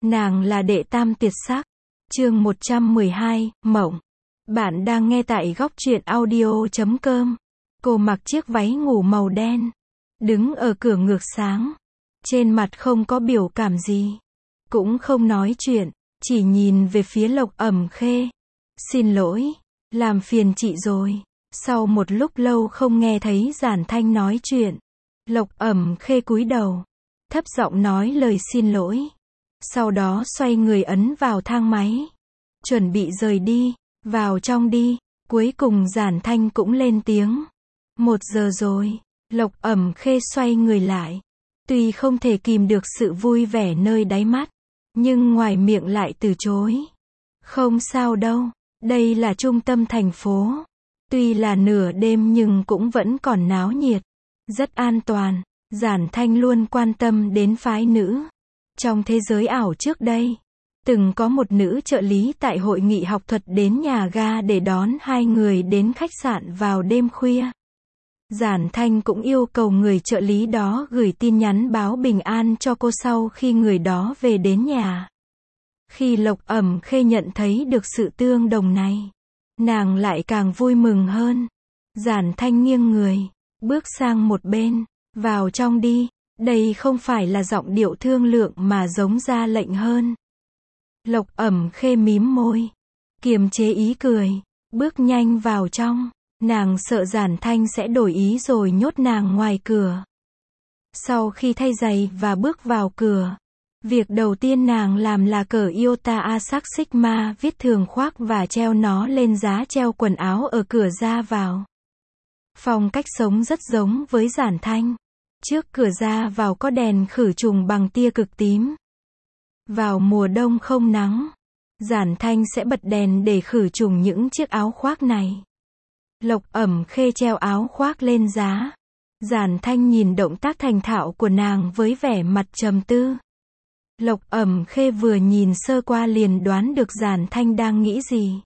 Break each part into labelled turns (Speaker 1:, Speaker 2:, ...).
Speaker 1: Nàng là đệ tam tuyệt sắc. Chương 112, Mộng. Bạn đang nghe tại góc truyện audio.com. Cô mặc chiếc váy ngủ màu đen, đứng ở cửa ngược sáng. Trên mặt không có biểu cảm gì, cũng không nói chuyện, chỉ nhìn về phía Lộc Ẩm Khê. Xin lỗi, làm phiền chị rồi. Sau một lúc lâu không nghe thấy Giản Thanh nói chuyện, Lộc Ẩm Khê cúi đầu, thấp giọng nói lời xin lỗi. Sau đó xoay người ấn vào thang máy, chuẩn bị rời đi. Vào trong đi. Cuối cùng Giản Thanh cũng lên tiếng. 1 giờ rồi. Lộc Ẩm Khê xoay người lại. Tuy không thể kìm được sự vui vẻ nơi đáy mắt, nhưng ngoài miệng lại từ chối. Không sao đâu, đây là trung tâm thành phố. Tuy là nửa đêm nhưng cũng vẫn còn náo nhiệt, rất an toàn. Giản Thanh luôn quan tâm đến phái nữ. Trong thế giới ảo trước đây, từng có một nữ trợ lý tại hội nghị học thuật đến nhà ga để đón hai người đến khách sạn vào đêm khuya. Giản Thanh cũng yêu cầu người trợ lý đó gửi tin nhắn báo bình an cho cô sau khi người đó về đến nhà. Khi Lộc Ẩm Khê nhận thấy được sự tương đồng này, nàng lại càng vui mừng hơn. Giản Thanh nghiêng người, bước sang một bên. Vào trong đi. Đây không phải là giọng điệu thương lượng mà giống ra lệnh hơn. Lộc Ẩm Khê mím môi, kiềm chế ý cười, bước nhanh vào trong. Nàng sợ Giản Thanh sẽ đổi ý rồi nhốt nàng ngoài cửa. Sau khi thay giày và bước vào cửa, việc đầu tiên nàng làm là cởi Iota Asac Sigma viết thường khoác và treo nó lên giá treo quần áo ở cửa ra vào. Phong cách sống rất giống với Giản Thanh. Trước cửa ra vào có đèn khử trùng bằng tia cực tím. Vào mùa đông không nắng, Giản Thanh sẽ bật đèn để khử trùng những chiếc áo khoác này. Lộc Ẩm Khê treo áo khoác lên giá. Giản Thanh nhìn động tác thành thạo của nàng với vẻ mặt trầm tư. Lộc Ẩm Khê vừa nhìn sơ qua liền đoán được Giản Thanh đang nghĩ gì.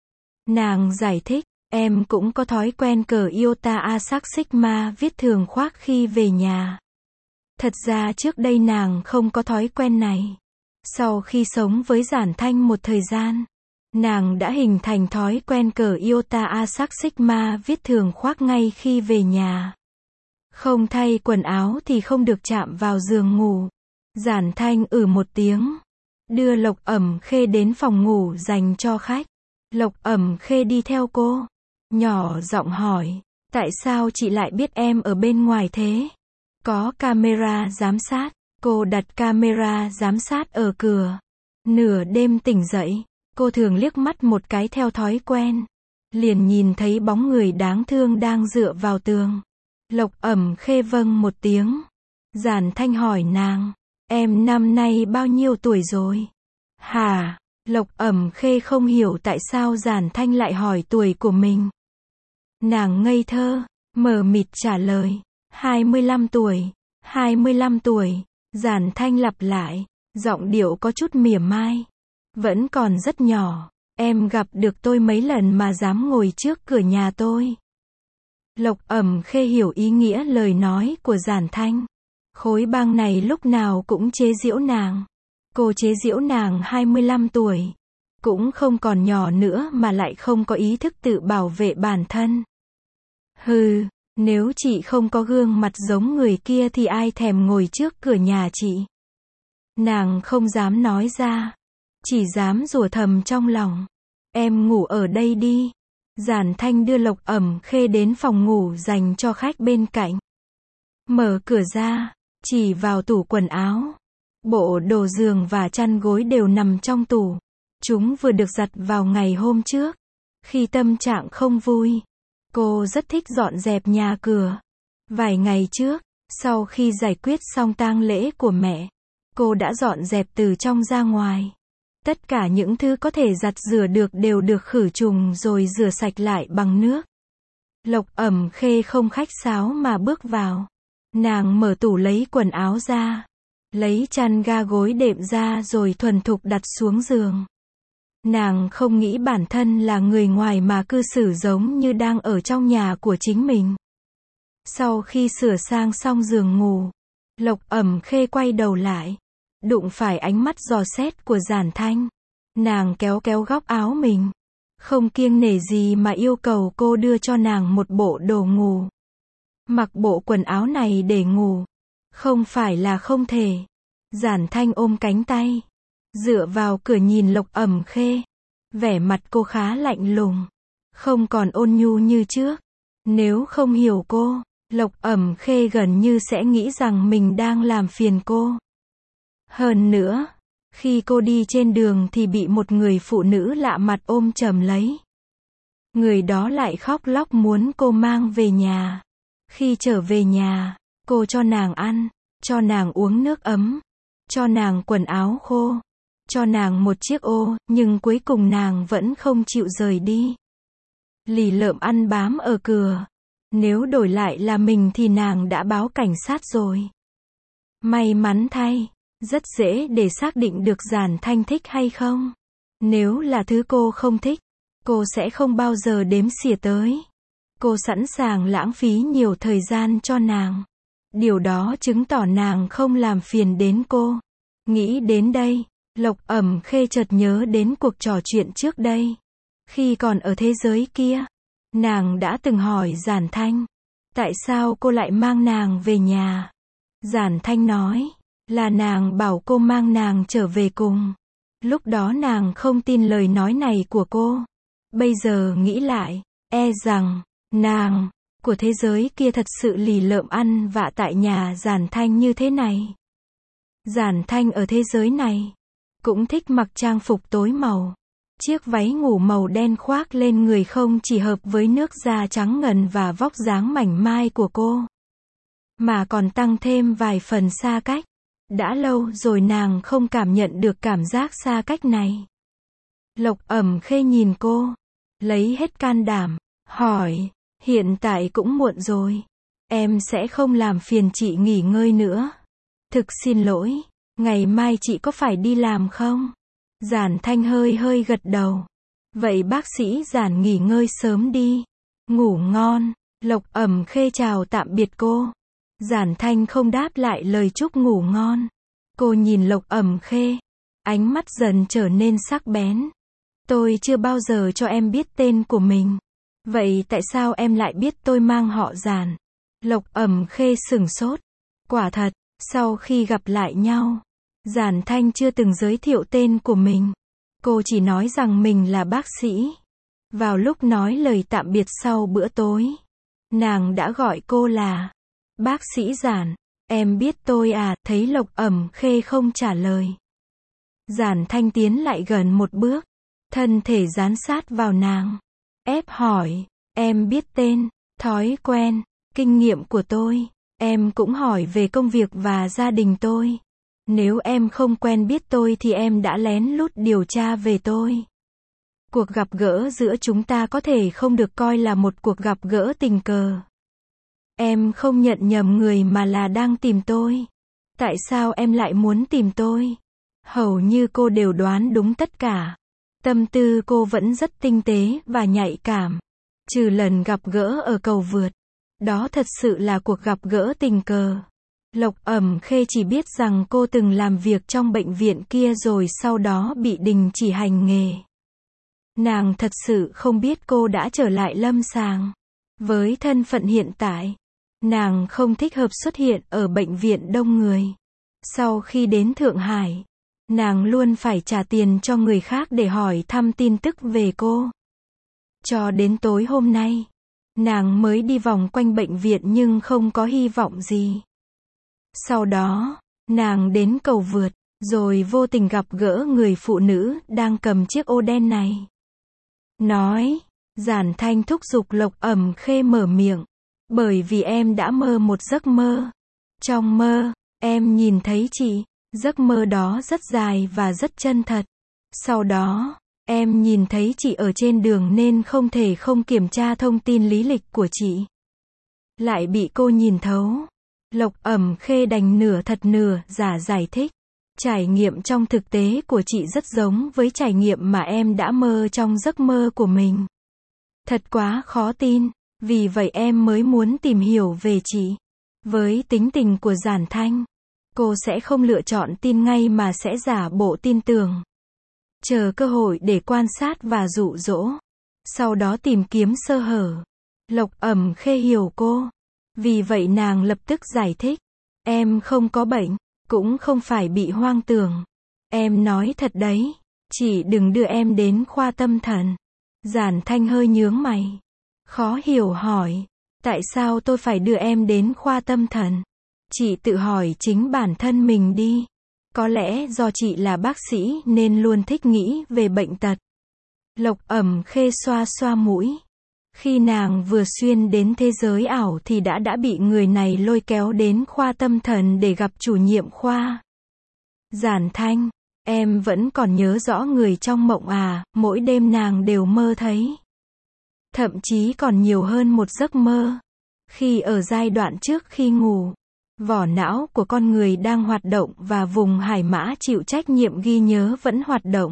Speaker 1: Nàng giải thích, em cũng có thói quen cởi Iota Asac Sigma viết thường khoác khi về nhà. Thật ra trước đây nàng không có thói quen này. Sau khi sống với Giản Thanh một thời gian, nàng đã hình thành thói quen cởi Iota Asac Sigma viết thường khoác ngay khi về nhà. Không thay quần áo thì không được chạm vào giường ngủ. Giản Thanh một tiếng, đưa Lộc Ẩm Khê đến phòng ngủ dành cho khách. Lộc Ẩm Khê đi theo cô, nhỏ giọng hỏi, tại sao chị lại biết em ở bên ngoài thế? Có camera giám sát. Cô đặt camera giám sát ở cửa. Nửa đêm tỉnh dậy, cô thường liếc mắt một cái theo thói quen, liền nhìn thấy bóng người đáng thương đang dựa vào tường. Lộc Ẩm Khê vâng một tiếng. Giản Thanh hỏi nàng, em năm nay bao nhiêu tuổi rồi? Hả? Lộc Ẩm Khê không hiểu tại sao Giản Thanh lại hỏi tuổi của mình. Nàng ngây thơ, mờ mịt trả lời, 25 tuổi. 25 tuổi. Giản Thanh lặp lại, giọng điệu có chút mỉa mai. Vẫn còn rất nhỏ, em gặp được tôi mấy lần mà dám ngồi trước cửa nhà tôi. Lộc Ẩm Khê hiểu ý nghĩa lời nói của Giản Thanh. Khối băng này lúc nào cũng chế giễu nàng. Cô chế giễu nàng 25 tuổi. Cũng không còn nhỏ nữa mà lại không có ý thức tự bảo vệ bản thân. Hừ, nếu chị không có gương mặt giống người kia thì ai thèm ngồi trước cửa nhà chị. Nàng không dám nói ra, chỉ dám rủa thầm trong lòng. Em ngủ ở đây đi. Giản Thanh đưa Lộc Ẩm Khê đến phòng ngủ dành cho khách bên cạnh. Mở cửa ra, chỉ vào tủ quần áo. Bộ đồ giường và chăn gối đều nằm trong tủ. Chúng vừa được giặt vào ngày hôm trước. Khi tâm trạng không vui, cô rất thích dọn dẹp nhà cửa. Vài ngày trước, sau khi giải quyết xong tang lễ của mẹ, cô đã dọn dẹp từ trong ra ngoài. Tất cả những thứ có thể giặt rửa được đều được khử trùng rồi rửa sạch lại bằng nước. Lộc Ẩm Khê không khách sáo mà bước vào. Nàng mở tủ lấy quần áo ra, lấy chăn ga gối đệm ra rồi thuần thục đặt xuống giường. Nàng không nghĩ bản thân là người ngoài mà cư xử giống như đang ở trong nhà của chính mình. Sau khi sửa sang xong giường ngủ, Lộc Ẩm Khê quay đầu lại, đụng phải ánh mắt dò xét của Giản Thanh. Nàng kéo kéo góc áo mình, không kiêng nể gì mà yêu cầu cô đưa cho nàng một bộ đồ ngủ. Mặc bộ quần áo này để ngủ, không phải là không thể. Giản Thanh ôm cánh tay, dựa vào cửa nhìn Lộc Ẩm Khê. Vẻ mặt cô khá lạnh lùng, không còn ôn nhu như trước. Nếu không hiểu cô, Lộc Ẩm Khê gần như sẽ nghĩ rằng mình đang làm phiền cô. Hơn nữa, khi cô đi trên đường thì bị một người phụ nữ lạ mặt ôm chầm lấy. Người đó lại khóc lóc muốn cô mang về nhà. Khi trở về nhà, cô cho nàng ăn, cho nàng uống nước ấm, cho nàng quần áo khô, cho nàng một chiếc ô, nhưng cuối cùng nàng vẫn không chịu rời đi. Lì lợm ăn bám ở cửa. Nếu đổi lại là mình thì nàng đã báo cảnh sát rồi. May mắn thay, rất dễ để xác định được Giản Thanh thích hay không. Nếu là thứ cô không thích, cô sẽ không bao giờ đếm xỉa tới. Cô sẵn sàng lãng phí nhiều thời gian cho nàng. Điều đó chứng tỏ nàng không làm phiền đến cô. Nghĩ đến đây, Lộc Ẩm Khê chợt nhớ đến cuộc trò chuyện trước đây. Khi còn ở thế giới kia, nàng đã từng hỏi Giản Thanh, tại sao cô lại mang nàng về nhà. Giản Thanh nói, là nàng bảo cô mang nàng trở về cùng. Lúc đó nàng không tin lời nói này của cô. Bây giờ nghĩ lại, e rằng, nàng, của thế giới kia thật sự lì lợm ăn vạ tại nhà Giản Thanh như thế này. Giản Thanh ở thế giới này, cũng thích mặc trang phục tối màu. Chiếc váy ngủ màu đen khoác lên người không chỉ hợp với nước da trắng ngần và vóc dáng mảnh mai của cô, mà còn tăng thêm vài phần xa cách. Đã lâu rồi nàng không cảm nhận được cảm giác xa cách này. Lộc Ẩm Khê nhìn cô, lấy hết can đảm, hỏi, hiện tại cũng muộn rồi. Em sẽ không làm phiền chị nghỉ ngơi nữa. Thực xin lỗi, ngày mai chị có phải đi làm không? Giản Thanh hơi gật đầu. Vậy bác sĩ Giản nghỉ ngơi sớm đi. Ngủ ngon. Lộc Ẩm Khê chào tạm biệt cô. Giản Thanh không đáp lại lời chúc ngủ ngon. Cô nhìn Lộc Ẩm Khê, ánh mắt dần trở nên sắc bén. Tôi chưa bao giờ cho em biết tên của mình. Vậy tại sao em lại biết tôi mang họ Giản? Lộc Ẩm Khê sửng sốt. Quả thật, sau khi gặp lại nhau, Giản Thanh chưa từng giới thiệu tên của mình. Cô chỉ nói rằng mình là bác sĩ. Vào lúc nói lời tạm biệt sau bữa tối, nàng đã gọi cô là bác sĩ Giản. Em biết tôi à? Thấy Lộc Ẩm Khê không trả lời, Giản Thanh tiến lại gần một bước, thân thể dán sát vào nàng, ép hỏi, em biết tên, thói quen, kinh nghiệm của tôi. Em cũng hỏi về công việc và gia đình tôi. Nếu em không quen biết tôi thì em đã lén lút điều tra về tôi. Cuộc gặp gỡ giữa chúng ta có thể không được coi là một cuộc gặp gỡ tình cờ. Em không nhận nhầm người mà là đang tìm tôi. Tại sao em lại muốn tìm tôi? Hầu như cô đều đoán đúng tất cả. Tâm tư cô vẫn rất tinh tế và nhạy cảm. Trừ lần gặp gỡ ở cầu vượt. Đó thật sự là cuộc gặp gỡ tình cờ. Lộc Ẩm Khê chỉ biết rằng cô từng làm việc trong bệnh viện kia rồi sau đó bị đình chỉ hành nghề. Nàng thật sự không biết cô đã trở lại lâm sàng. Với thân phận hiện tại, nàng không thích hợp xuất hiện ở bệnh viện đông người. Sau khi đến Thượng Hải, nàng luôn phải trả tiền cho người khác để hỏi thăm tin tức về cô. Cho đến tối hôm nay, nàng mới đi vòng quanh bệnh viện nhưng không có hy vọng gì. Sau đó, nàng đến cầu vượt, rồi vô tình gặp gỡ người phụ nữ đang cầm chiếc ô đen này. Nói, Giản Thanh thúc giục Lộc Ẩm Khê mở miệng. Bởi vì em đã mơ một giấc mơ. Trong mơ, em nhìn thấy chị. Giấc mơ đó rất dài và rất chân thật. Sau đó, em nhìn thấy chị ở trên đường nên không thể không kiểm tra thông tin lý lịch của chị. Lại bị cô nhìn thấu. Lộc Ẩm Khê đành nửa thật nửa giả giải thích. Trải nghiệm trong thực tế của chị rất giống với trải nghiệm mà em đã mơ trong giấc mơ của mình. Thật quá khó tin, vì vậy em mới muốn tìm hiểu về chị. Với tính tình của Giản Thanh, Cô sẽ không lựa chọn tin ngay mà sẽ giả bộ tin tưởng. Chờ cơ hội để quan sát và dụ dỗ. Sau đó tìm kiếm sơ hở. Lộc Ẩm Khê hiểu cô. Vì vậy nàng lập tức giải thích. Em không có bệnh, cũng không phải bị hoang tưởng. Em nói thật đấy. Chị đừng đưa em đến khoa tâm thần. Giản Thanh hơi nhướng mày. Khó hiểu hỏi. Tại sao tôi phải đưa em đến khoa tâm thần? Chị tự hỏi chính bản thân mình đi. Có lẽ do chị là bác sĩ nên luôn thích nghĩ về bệnh tật. Lộc Ẩm Khê xoa xoa mũi. Khi nàng vừa xuyên đến thế giới ảo thì đã bị người này lôi kéo đến khoa tâm thần để gặp chủ nhiệm khoa. Giản Thanh, em vẫn còn nhớ rõ người trong mộng à? Mỗi đêm nàng đều mơ thấy. Thậm chí còn nhiều hơn một giấc mơ. Khi ở giai đoạn trước khi ngủ, vỏ não của con người đang hoạt động và vùng hải mã chịu trách nhiệm ghi nhớ vẫn hoạt động.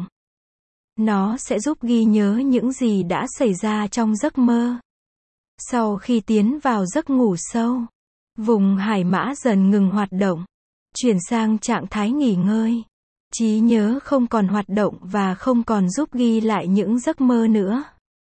Speaker 1: Nó sẽ giúp ghi nhớ những gì đã xảy ra trong giấc mơ. Sau khi tiến vào giấc ngủ sâu, vùng hải mã dần ngừng hoạt động, chuyển sang trạng thái nghỉ ngơi. Trí nhớ không còn hoạt động và không còn giúp ghi lại những giấc mơ nữa.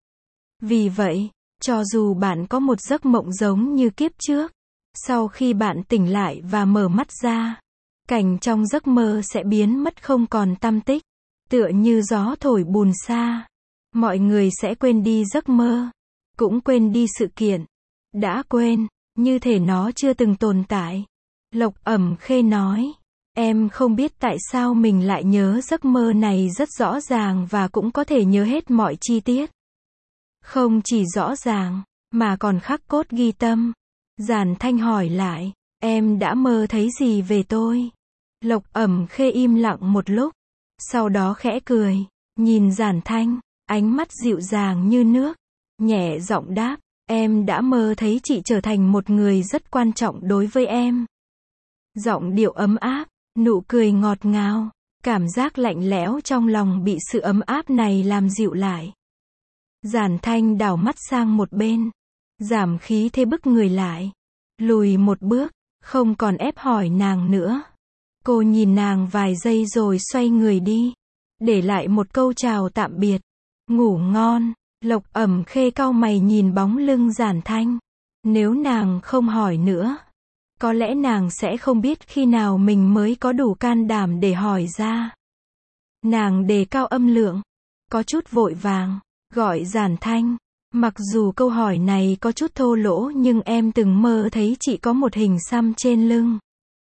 Speaker 1: Vì vậy, cho dù bạn có một giấc mộng giống như kiếp trước, sau khi bạn tỉnh lại và mở mắt ra, cảnh trong giấc mơ sẽ biến mất không còn tăm tích, tựa như gió thổi bùn xa. Mọi người sẽ quên đi giấc mơ, cũng quên đi sự kiện đã quên, như thể nó chưa từng tồn tại. Lộc Ẩm Khê nói, em không biết tại sao mình lại nhớ giấc mơ này rất rõ ràng và cũng có thể nhớ hết mọi chi tiết. Không chỉ rõ ràng, mà còn khắc cốt ghi tâm. Giản Thanh hỏi lại, em đã mơ thấy gì về tôi? Lộc Ẩm Khê im lặng một lúc, sau đó khẽ cười, nhìn Giản Thanh, ánh mắt dịu dàng như nước, nhẹ giọng đáp, em đã mơ thấy chị trở thành một người rất quan trọng đối với em. Giọng điệu ấm áp, nụ cười ngọt ngào, cảm giác lạnh lẽo trong lòng bị sự ấm áp này làm dịu lại. Giản Thanh đảo mắt sang một bên, giảm khí thế bức người lại, lùi một bước, không còn ép hỏi nàng nữa. Cô nhìn nàng vài giây rồi xoay người đi, để lại một câu chào tạm biệt. Ngủ ngon. Lộc Ẩm Khê cau mày nhìn bóng lưng Giản Thanh. Nếu nàng không hỏi nữa, có lẽ nàng sẽ không biết khi nào mình mới có đủ can đảm để hỏi ra. Nàng đề cao âm lượng, có chút vội vàng, gọi Giản Thanh. Mặc dù câu hỏi này có chút thô lỗ nhưng em từng mơ thấy chị có một hình xăm trên lưng.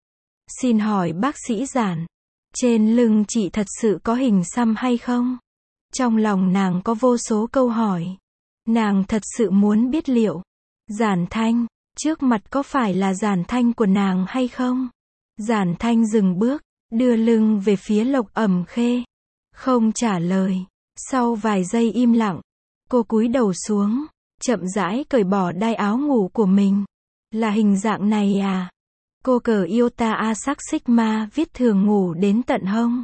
Speaker 1: Xin hỏi bác sĩ Giản, trên lưng chị thật sự có hình xăm hay không? Trong lòng nàng có vô số câu hỏi. Nàng thật sự muốn biết liệu Giản Thanh, trước mặt có phải là Giản Thanh của nàng hay không? Giản Thanh dừng bước, đưa lưng về phía Lộc Ẩm Khê. Không trả lời. Sau vài giây im lặng, cô cúi đầu xuống, chậm rãi cởi bỏ đai áo ngủ của mình. Là hình dạng này à? Cô cởi Iota Asac Sigma viết thường ngủ đến tận hông.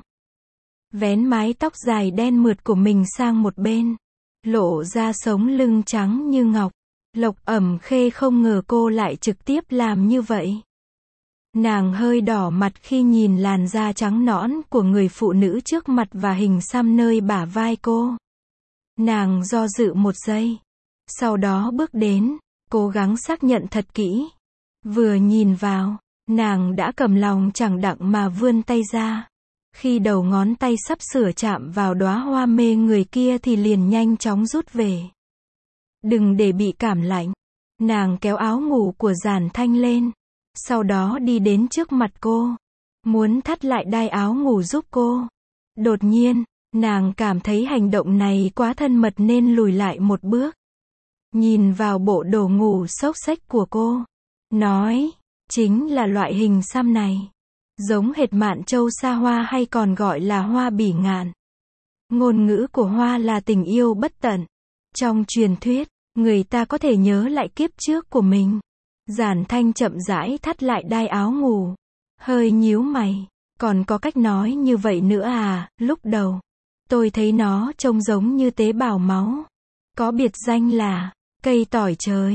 Speaker 1: Vén mái tóc dài đen mượt của mình sang một bên, lộ ra sống lưng trắng như ngọc. Lộc Ẩm Khê không ngờ cô lại trực tiếp làm như vậy. Nàng hơi đỏ mặt khi nhìn làn da trắng nõn của người phụ nữ trước mặt và hình xăm nơi bả vai cô. Nàng do dự một giây, sau đó bước đến, cố gắng xác nhận thật kỹ. Vừa nhìn vào, nàng đã cầm lòng chẳng đặng mà vươn tay ra. Khi đầu ngón tay sắp sửa chạm vào đóa hoa mê người kia thì liền nhanh chóng rút về. Đừng để bị cảm lạnh. Nàng kéo áo ngủ của Giản Thanh lên, sau đó đi đến trước mặt cô, muốn thắt lại đai áo ngủ giúp cô. Đột nhiên, nàng cảm thấy hành động này quá thân mật nên lùi lại một bước. Nhìn vào bộ đồ ngủ xốc xếch của cô, nói, chính là loại hình xăm này. Giống hệt mạn châu sa hoa hay còn gọi là hoa bỉ ngạn. Ngôn ngữ của hoa là tình yêu bất tận. Trong truyền thuyết, người ta có thể nhớ lại kiếp trước của mình. Giản Thanh chậm rãi thắt lại đai áo ngủ, hơi nhíu mày. Còn có cách nói như vậy nữa à? Lúc đầu, tôi thấy nó trông giống như tế bào máu. Có biệt danh là cây tỏi trời.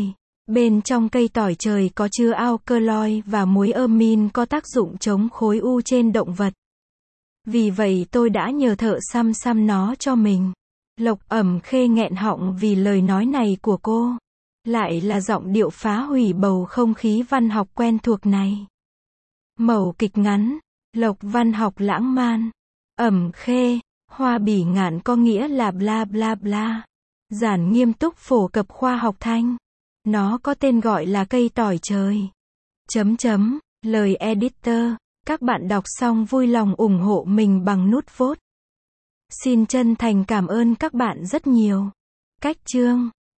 Speaker 1: Bên trong cây tỏi trời có chứa alkaloid và muối amin có tác dụng chống khối u trên động vật. Vì vậy tôi đã nhờ thợ xăm nó cho mình. Lộc Ẩm Khê nghẹn họng vì lời nói này của cô. Lại là giọng điệu phá hủy bầu không khí văn học quen thuộc này. Mẩu kịch ngắn, Lộc văn học lãng man. Ẩm Khê, hoa bỉ ngạn có nghĩa là bla bla bla. Giản nghiêm túc phổ cập khoa học thanh. Nó có tên gọi là cây tỏi trời. Lời editor. Các bạn đọc xong vui lòng ủng hộ mình bằng nút vote. Xin chân thành cảm ơn các bạn rất nhiều. Cách chương